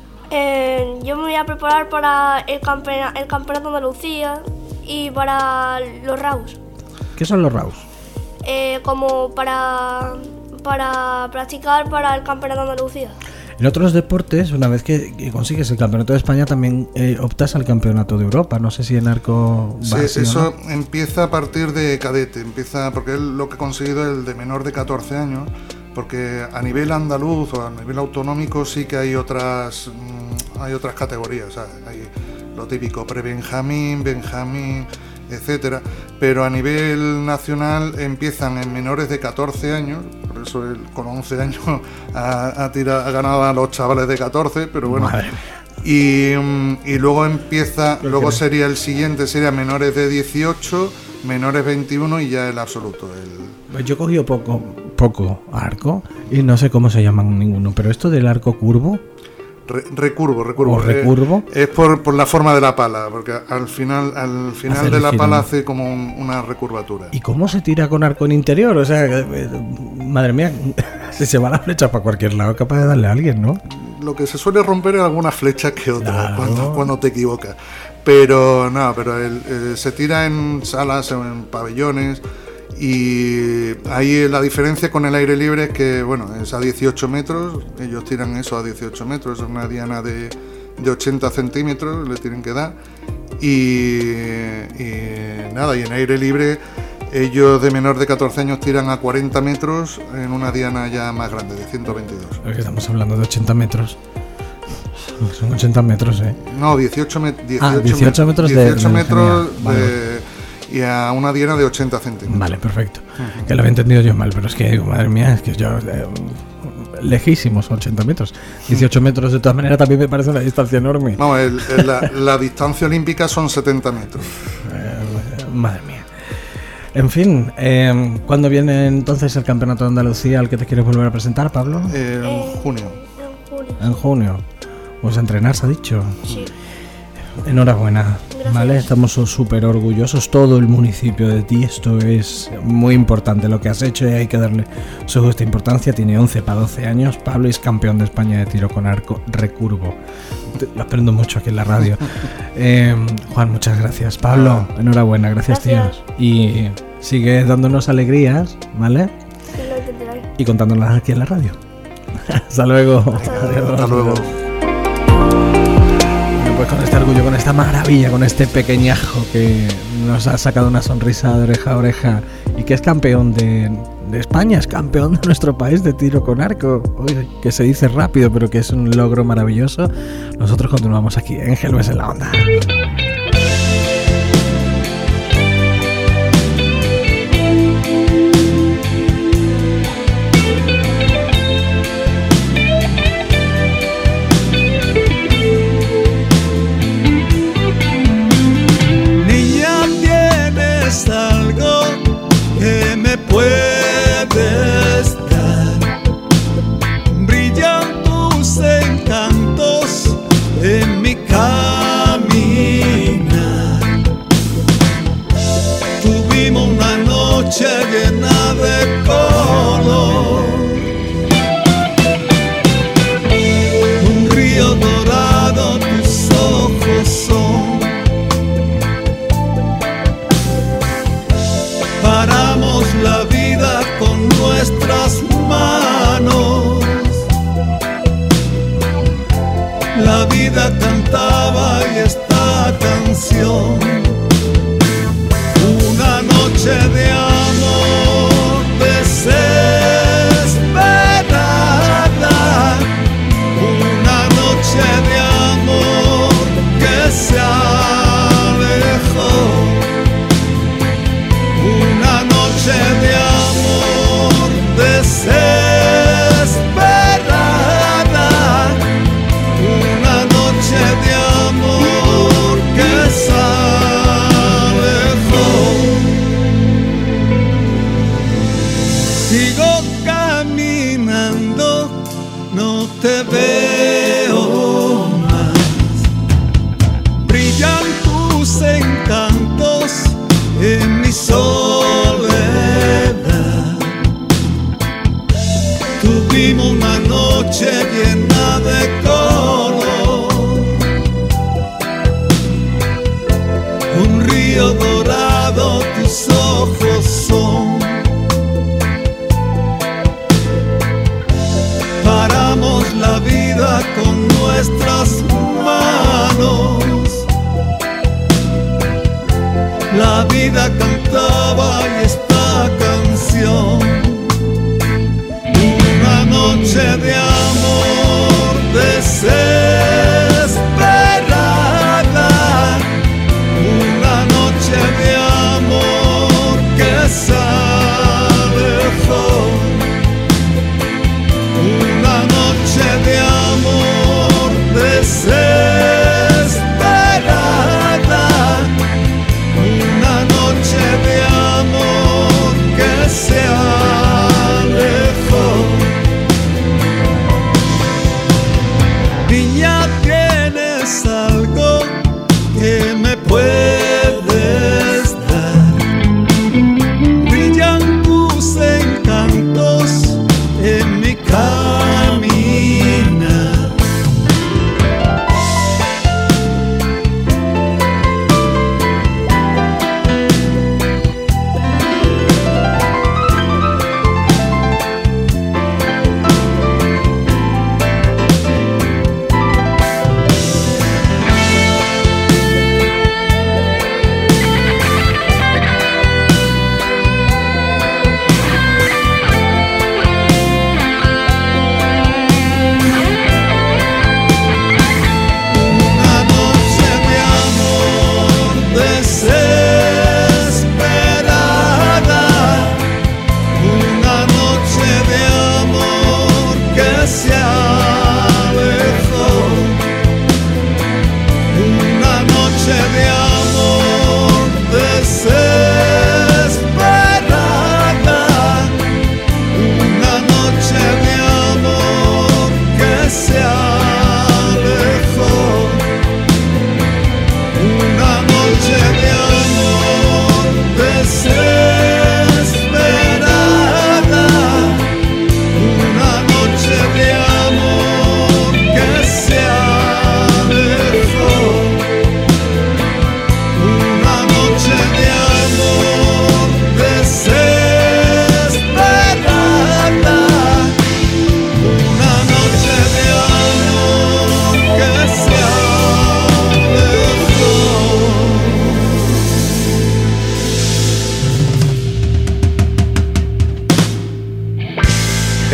Eh, yo me voy a preparar para el, campena, el campeonato de Andalucía y para los R A Us. ¿Qué son los R A Us? Eh, como para, para practicar para el campeonato de Andalucía. En otros deportes, una vez que, que consigues el campeonato de España, también eh, optas al campeonato de Europa. No sé si en arco va sí, así, eso ¿no? Empieza a partir de cadete, empieza porque él lo que ha conseguido es el de menor de catorce años. Porque a nivel andaluz o a nivel autonómico sí que hay otras mmm, hay otras categorías, ¿sabes? Hay lo típico pre-Benjamín, Benjamín, etcétera. Pero a nivel nacional empiezan en menores de catorce años, por eso él con once años ha, ha, tirado, ha ganado a los chavales de catorce, pero bueno. Madre. Y, y luego empieza, ¿Qué luego crees? Sería el siguiente, sería menores de dieciocho, menores veintiuno y ya el absoluto. El... Pues yo he cogido poco, poco arco y no sé cómo se llaman ninguno, pero esto del arco curvo... Re, recurvo, recurvo. ¿O recurvo? Eh, es por, por la forma de la pala, porque al final, al final hace de la pala hace como un, una recurvatura. ¿Y cómo se tira con arco en interior? O sea, eh, madre mía, si se va la flecha para cualquier lado, es capaz de darle a alguien, ¿no? Lo que se suele romper es algunas flechas que otras, claro. cuando, cuando te equivocas. Pero no, pero el, el, se tira en salas, en pabellones. Y ahí la diferencia con el aire libre es que, bueno, es a dieciocho metros, ellos tiran eso a dieciocho metros, es una diana de, de ochenta centímetros, le tienen que dar. Y, y nada, y en aire libre ellos de menor de catorce años tiran a cuarenta metros en una diana ya más grande, de ciento veintidós. Porque estamos hablando de ochenta metros. Son ochenta metros, ¿eh? No, dieciocho, me, dieciocho, ah, dieciocho metros de, dieciocho metros de, vale. de, y a una diana de ochenta centímetros. Vale, perfecto. Uh-huh. Que lo había entendido yo mal, pero es que digo, madre mía, es que yo... Eh, lejísimos, ochenta metros. dieciocho metros de todas maneras también me parece una distancia enorme. No, el, el, la, la distancia olímpica son setenta metros. Eh, madre mía. En fin, eh, ¿cuándo viene entonces el Campeonato de Andalucía al que te quieres volver a presentar, Pablo? Eh, en junio. En junio. En junio. Pues a entrenar, se ha dicho. Sí. Enhorabuena. Gracias. Vale, estamos súper orgullosos, todo el municipio de ti. Esto es muy importante lo que has hecho y hay que darle su justa importancia. Tiene once para doce años. Pablo es campeón de España de tiro con arco recurvo. Lo aprendo mucho aquí en la radio. eh, Juan, muchas gracias. Pablo, enhorabuena, gracias, gracias. tío. Y sigue dándonos alegrías, ¿vale? Sí, lo intentaré. Y contándolas aquí en la radio. Hasta luego. Hasta luego. Hasta luego. Pues con este orgullo, con esta maravilla, con este pequeñajo que nos ha sacado una sonrisa de oreja a oreja y que es campeón de, de España, es campeón de nuestro país de tiro con arco. Oye, que se dice rápido, pero que es un logro maravilloso. Nosotros continuamos aquí en Gelbes en la Onda. Algo que me puedes dar, brillan tus encantos en mi caminar. Tuvimos una noche llena de color, un río dorado, tus ojos son. Paramos la vida con nuestras manos. La vida cantaba y esta canción. Una noche de amor desesperada. Una noche de amor que se alejó. Una noche de amor desesperada, una noche de amor que se alejó. Sigo caminando, no te veo más. Brillan tus encantos en mi soledad. Tuvimos una noche llena de color, un río dorado, tus ojos son. Paramos la vida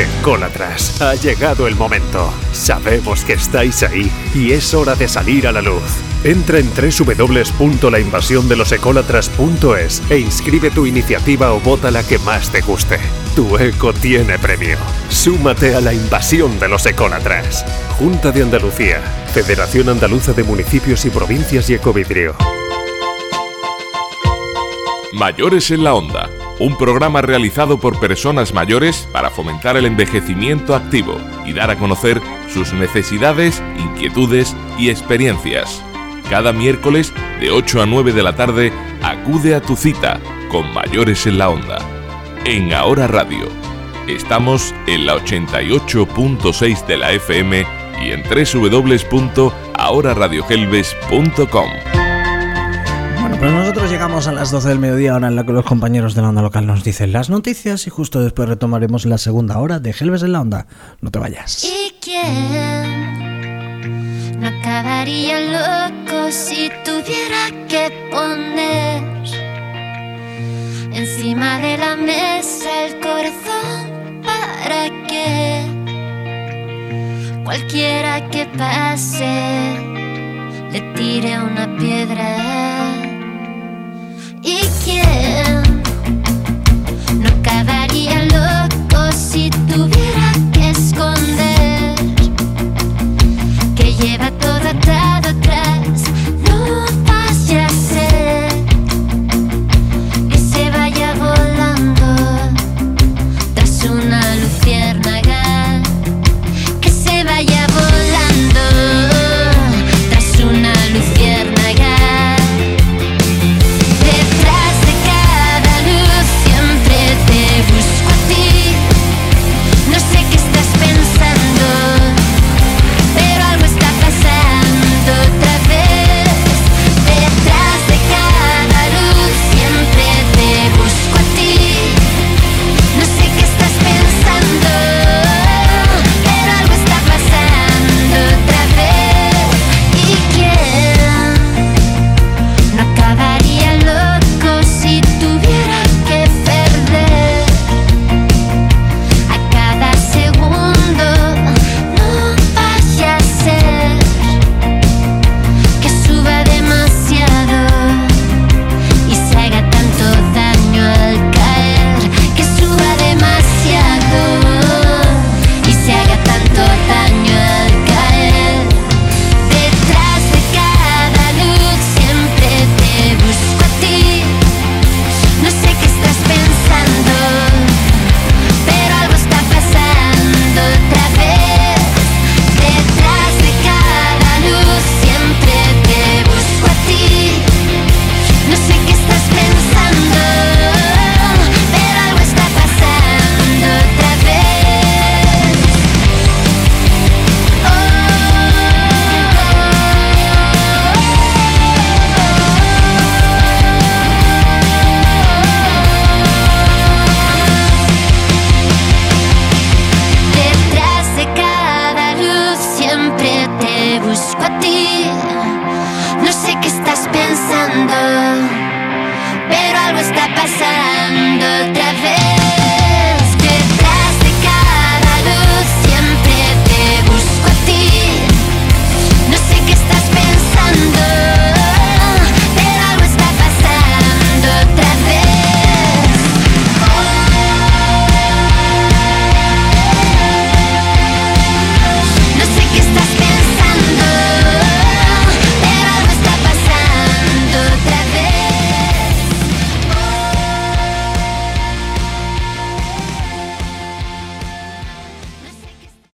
Ecólatras, ha llegado el momento. Sabemos que estáis ahí y es hora de salir a la luz. Entra en doble u doble u doble u punto la invasión de los ecólatras punto es e inscribe tu iniciativa o vota la que más te guste. Tu eco tiene premio. Súmate a la invasión de los ecólatras. Junta de Andalucía, Federación Andaluza de Municipios y Provincias y Ecovidrio. Mayores en la Onda, un programa realizado por personas mayores para fomentar el envejecimiento activo y dar a conocer sus necesidades, inquietudes y experiencias. Cada miércoles de ocho a nueve de la tarde acude a tu cita con Mayores en la Onda. En Ahora Radio. Estamos en la ochenta y ocho punto seis de la F M y en doble u doble u doble u punto ahora radio gelbes punto com. Bueno, pues nosotros llegamos a las doce del mediodía, hora en la que los compañeros de la onda local nos dicen las noticias y justo después retomaremos la segunda hora de Gelbes en la Onda. No te vayas. ¿Y quién no acabaría loco si tuviera que poner encima de la mesa el corazón para que cualquiera que pase le tire una piedra? ¿Y quién